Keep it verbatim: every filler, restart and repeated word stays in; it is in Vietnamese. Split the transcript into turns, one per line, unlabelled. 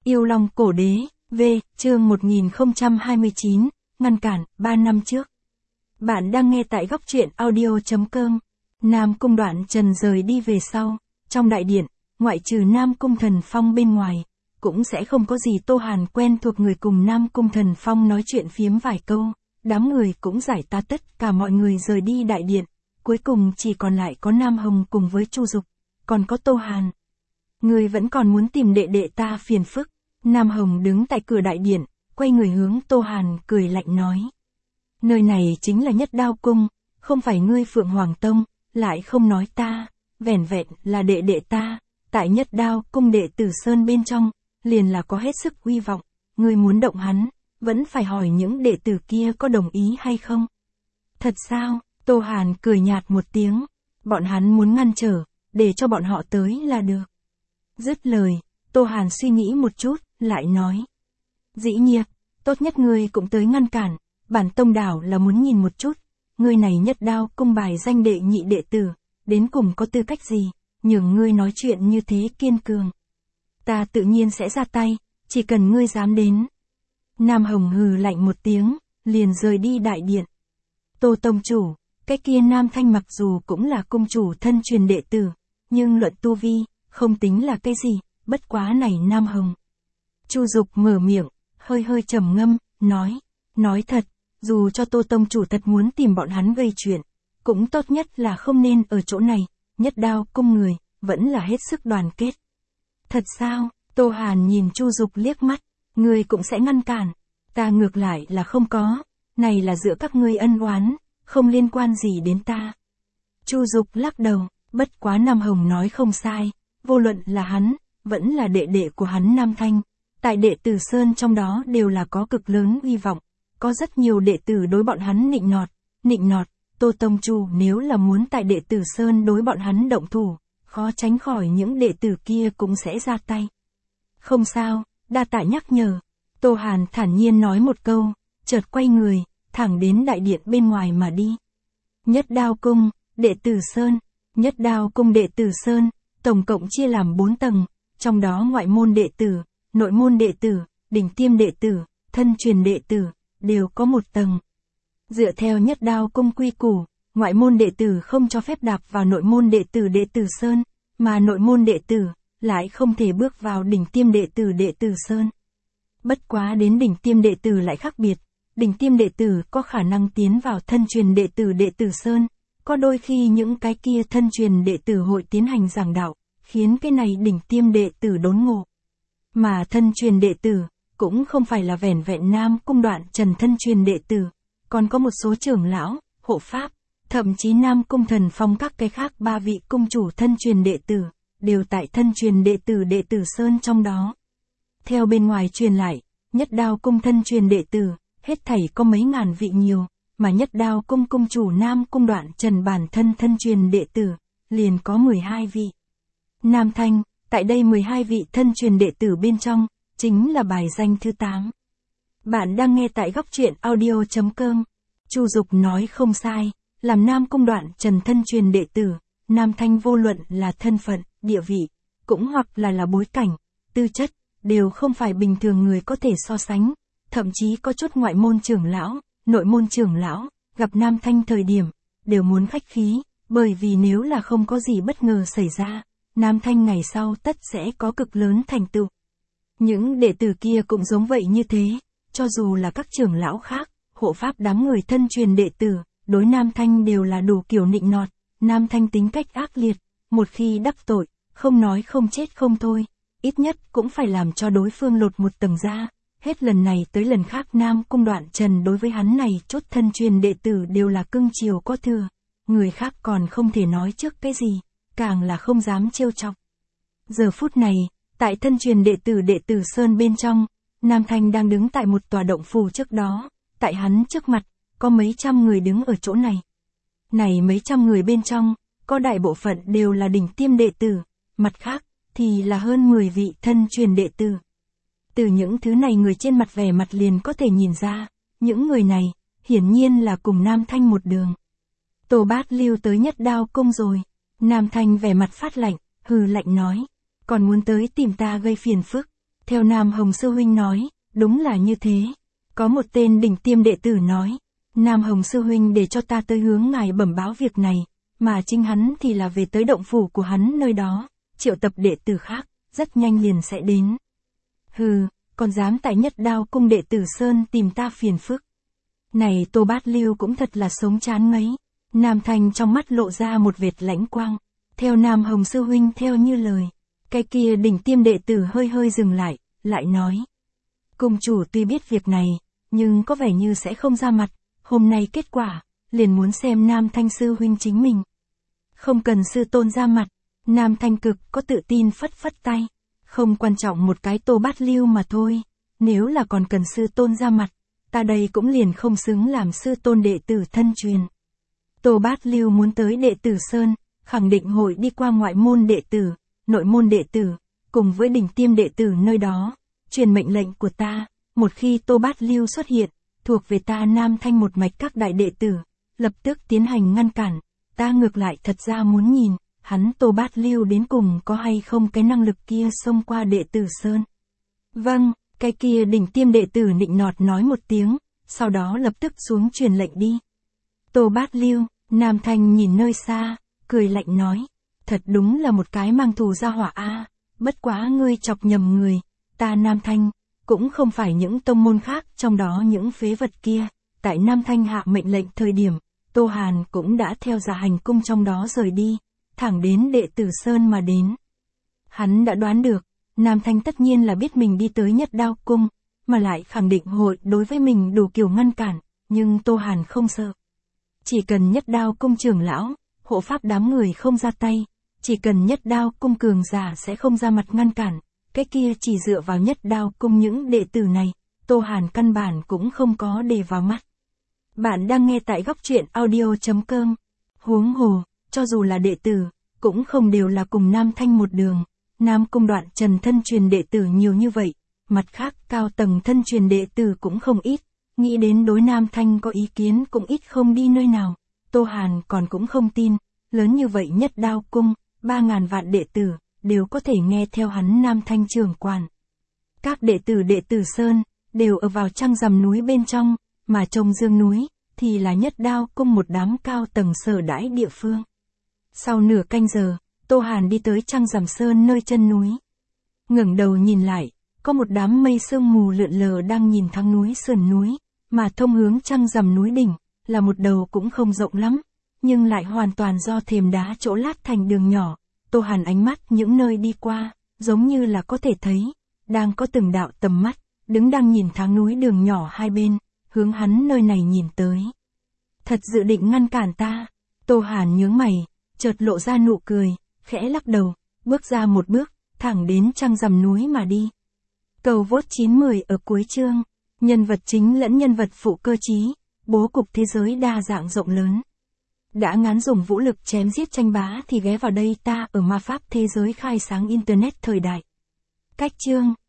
Yêu Long Cổ Đế, V, chương một nghìn không trăm hai mươi chín, ngăn cản, ba năm trước. Bạn đang nghe tại góc truyện audio chấm com. Nam Cung Đoạn Trần rời đi về sau, trong đại điện, ngoại trừ Nam Cung Thần Phong bên ngoài, cũng sẽ không có gì Tô Hàn quen thuộc người cùng Nam Cung Thần Phong nói chuyện phiếm vài câu, đám người cũng giải ta tất cả mọi người rời đi đại điện, cuối cùng chỉ còn lại có Nam Hồng cùng với Chu Dục, còn có Tô Hàn. Người vẫn còn muốn tìm đệ đệ ta phiền phức. Nam Hồng đứng tại cửa đại điện, quay người hướng Tô Hàn cười lạnh nói. Nơi này chính là Nhất Đao Cung, không phải ngươi Phượng Hoàng Tông, lại không nói ta, vẻn vẹn là đệ đệ ta, tại Nhất Đao Cung đệ tử Sơn bên trong, liền là có hết sức uy vọng, ngươi muốn động hắn, vẫn phải hỏi những đệ tử kia có đồng ý hay không. Thật sao? Tô Hàn cười nhạt một tiếng, bọn hắn muốn ngăn trở, để cho bọn họ tới là được. Dứt lời, Tô Hàn suy nghĩ một chút, lại nói. Dĩ nhiên, tốt nhất ngươi cũng tới ngăn cản, bản tông đảo là muốn nhìn một chút, ngươi này Nhất Đao Cung bài danh đệ nhị đệ tử, đến cùng có tư cách gì, nhường ngươi nói chuyện như thế kiên cường. Ta tự nhiên sẽ ra tay, chỉ cần ngươi dám đến. Nam Hồng hừ lạnh một tiếng, liền rời đi đại điện. Tô tông chủ, cái kia Nam Thanh mặc dù cũng là cung chủ thân truyền đệ tử, nhưng luận tu vi, không tính là cái gì, bất quá này Nam Hồng. Chu Dục mở miệng, hơi hơi trầm ngâm, nói, nói thật, dù cho Tô tông chủ thật muốn tìm bọn hắn gây chuyện, cũng tốt nhất là không nên ở chỗ này, Nhất Đao Cung người, vẫn là hết sức đoàn kết. Thật sao? Tô Hàn nhìn Chu Dục liếc mắt, ngươi cũng sẽ ngăn cản, ta ngược lại là không có, này là giữa các ngươi ân oán, không liên quan gì đến ta. Chu Dục lắc đầu, bất quá Nam Hồng nói không sai, vô luận là hắn, vẫn là đệ đệ của hắn Nam Thanh, tại đệ tử Sơn trong đó đều là có cực lớn uy vọng, có rất nhiều đệ tử đối bọn hắn nịnh nọt, nịnh nọt, Tô tông chủ nếu là muốn tại đệ tử Sơn đối bọn hắn động thủ, khó tránh khỏi những đệ tử kia cũng sẽ ra tay. Không sao, đa tạ nhắc nhở. Tô Hàn thản nhiên nói một câu, chợt quay người, thẳng đến đại điện bên ngoài mà đi. Nhất Đao Cung, đệ tử Sơn. Nhất Đao Cung đệ tử Sơn, tổng cộng chia làm bốn tầng, trong đó ngoại môn đệ tử, nội môn đệ tử, đỉnh tiêm đệ tử, thân truyền đệ tử, đều có một tầng. Dựa theo Nhất Đao Cung quy củ, ngoại môn đệ tử không cho phép đạp vào nội môn đệ tử đệ tử Sơn, mà nội môn đệ tử lại không thể bước vào đỉnh tiêm đệ tử đệ tử Sơn. Bất quá đến đỉnh tiêm đệ tử lại khác biệt, đỉnh tiêm đệ tử có khả năng tiến vào thân truyền đệ tử đệ tử Sơn, có đôi khi những cái kia thân truyền đệ tử hội tiến hành giảng đạo, khiến cái này đỉnh tiêm đệ tử đốn ngộ. Mà thân truyền đệ tử, cũng không phải là vẻn vẹn Nam Cung Đoạn Trần thân truyền đệ tử, còn có một số trưởng lão, hộ pháp, thậm chí Nam Cung Thần Phong các cái khác ba vị cung chủ thân truyền đệ tử, đều tại thân truyền đệ tử đệ tử Sơn trong đó. Theo bên ngoài truyền lại, Nhất Đao Cung thân truyền đệ tử, hết thảy có mấy ngàn vị nhiều, mà Nhất Đao Cung cung chủ Nam Cung Đoạn Trần bản thân thân truyền đệ tử, liền có mười hai vị. Nam Thanh, tại đây mười hai vị thân truyền đệ tử bên trong, chính là bài danh thứ tám. Bạn đang nghe tại góc truyện audio chấm com. Chu Dục nói không sai, làm Nam Cung Đoạn Trần thân truyền đệ tử, Nam Thanh vô luận là thân phận, địa vị, cũng hoặc là là bối cảnh, tư chất, đều không phải bình thường người có thể so sánh, thậm chí có chút ngoại môn trưởng lão, nội môn trưởng lão, gặp Nam Thanh thời điểm, đều muốn khách khí, bởi vì nếu là không có gì bất ngờ xảy ra, Nam Thanh ngày sau tất sẽ có cực lớn thành tựu. Những đệ tử kia cũng giống vậy như thế, cho dù là các trưởng lão khác, hộ pháp đám người thân truyền đệ tử, đối Nam Thanh đều là đủ kiểu nịnh nọt, Nam Thanh tính cách ác liệt, một khi đắc tội, không nói không chết không thôi, ít nhất cũng phải làm cho đối phương lột một tầng da. Hết lần này tới lần khác Nam Cung Đoạn Trần đối với hắn này chốt thân truyền đệ tử đều là cưng chiều có thừa, người khác còn không thể nói trước cái gì, càng là không dám trêu chọc. Giờ phút này, tại thân truyền đệ tử đệ tử Sơn bên trong, Nam Thanh đang đứng tại một tòa động phủ trước đó, tại hắn trước mặt, có mấy trăm người đứng ở chỗ này. Này mấy trăm người bên trong, có đại bộ phận đều là đỉnh tiêm đệ tử, mặt khác, thì là hơn mười vị thân truyền đệ tử. Từ những thứ này người trên mặt vẻ mặt liền có thể nhìn ra, những người này, hiển nhiên là cùng Nam Thanh một đường. Tô Bát Lưu tới Nhất Đao Cung rồi, Nam Thanh vẻ mặt phát lạnh, hừ lạnh nói, còn muốn tới tìm ta gây phiền phức, Theo Nam Hồng Sư Huynh nói, đúng là như thế. Có một tên đỉnh tiêm đệ tử nói, Nam Hồng Sư Huynh để cho ta tới hướng ngài bẩm báo việc này, mà chính hắn thì là về tới động phủ của hắn nơi đó, triệu tập đệ tử khác, rất nhanh liền sẽ đến. Hừ, còn dám tại Nhất Đao cung đệ tử Sơn tìm ta phiền phức. Này Tô Bát Lưu cũng thật là sống chán ngấy. Nam Thanh trong mắt lộ ra một vệt lãnh quang. Theo Nam Hồng Sư Huynh theo như lời. Cái kia đỉnh tiêm đệ tử hơi hơi dừng lại, lại nói. Cung chủ tuy biết việc này, nhưng có vẻ như sẽ không ra mặt. Hôm nay kết quả, liền muốn xem Nam Thanh Sư Huynh chính mình. Không cần sư tôn ra mặt. Nam Thanh cực có tự tin phất phất tay. Không quan trọng một cái Tô Bát Lưu mà thôi. Nếu là còn cần sư tôn ra mặt, ta đây cũng liền không xứng làm sư tôn đệ tử thân truyền. Tô Bát Lưu muốn tới đệ tử Sơn, khẳng định hội đi qua ngoại môn đệ tử, nội môn đệ tử, cùng với đỉnh tiêm đệ tử nơi đó, truyền mệnh lệnh của ta, một khi Tô Bát Lưu xuất hiện, thuộc về ta Nam Thanh một mạch các đại đệ tử, lập tức tiến hành ngăn cản, ta ngược lại thật ra muốn nhìn, hắn Tô Bát Lưu đến cùng có hay không cái năng lực kia xông qua đệ tử Sơn. Vâng, cái kia đỉnh tiêm đệ tử nịnh nọt nói một tiếng, sau đó lập tức xuống truyền lệnh đi. Tô Bát Lưu, Nam Thanh nhìn nơi xa, cười lạnh nói, thật đúng là một cái mang thù ra hỏa a, bất quá ngươi chọc nhầm người, ta Nam Thanh, cũng không phải những tông môn khác trong đó những phế vật kia, tại Nam Thanh hạ mệnh lệnh thời điểm, Tô Hàn cũng đã theo Dạ Hành cung trong đó rời đi, thẳng đến đệ tử Sơn mà đến. Hắn đã đoán được, Nam Thanh tất nhiên là biết mình đi tới Nhất Đao cung, mà lại khẳng định hội đối với mình đủ kiểu ngăn cản, nhưng Tô Hàn không sợ. Chỉ cần Nhất Đao cung trưởng lão, hộ pháp đám người không ra tay, chỉ cần Nhất Đao cung cường giả sẽ không ra mặt ngăn cản, cái kia chỉ dựa vào Nhất Đao cung những đệ tử này, Tô Hàn căn bản cũng không có để vào mắt. Bạn đang nghe tại góc truyện audio chấm com. Huống hồ, cho dù là đệ tử, cũng không đều là cùng Nam Thanh một đường. Nam cung Đoạn Trần thân truyền đệ tử nhiều như vậy, mặt khác cao tầng thân truyền đệ tử cũng không ít, nghĩ đến đối Nam Thanh có ý kiến cũng ít không đi nơi nào. Tô Hàn còn cũng không tin, lớn như vậy Nhất Đao cung, ba ngàn vạn đệ tử, đều có thể nghe theo hắn Nam Thanh trưởng quản. Các đệ tử đệ tử Sơn, đều ở vào Trăng Rằm núi bên trong, mà Trông Dương núi, thì là Nhất Đao cung một đám cao tầng sở đãi địa phương. Sau nửa canh giờ, Tô Hàn đi tới Trăng Rằm Sơn nơi chân núi. Ngẩng đầu nhìn lại, có một đám mây sương mù lượn lờ đang nhìn thẳng núi sườn núi, mà thông hướng Trăng Rằm núi đỉnh, là một đầu cũng không rộng lắm, nhưng lại hoàn toàn do thềm đá chỗ lát thành đường nhỏ. Tô Hàn ánh mắt những nơi đi qua, giống như là có thể thấy, đang có từng đạo tầm mắt, đứng đang nhìn thẳng núi đường nhỏ hai bên, hướng hắn nơi này nhìn tới. Thật dự định ngăn cản ta. Tô Hàn nhướng mày, chợt lộ ra nụ cười, khẽ lắc đầu, bước ra một bước, thẳng đến Trăng Rằm núi mà đi. Cầu vote chín mười ở cuối chương, nhân vật chính lẫn nhân vật phụ cơ trí, bố cục thế giới đa dạng rộng lớn. Đã ngán dùng vũ lực chém giết tranh bá thì ghé vào đây ta ở ma pháp thế giới khai sáng internet thời đại. Cách chương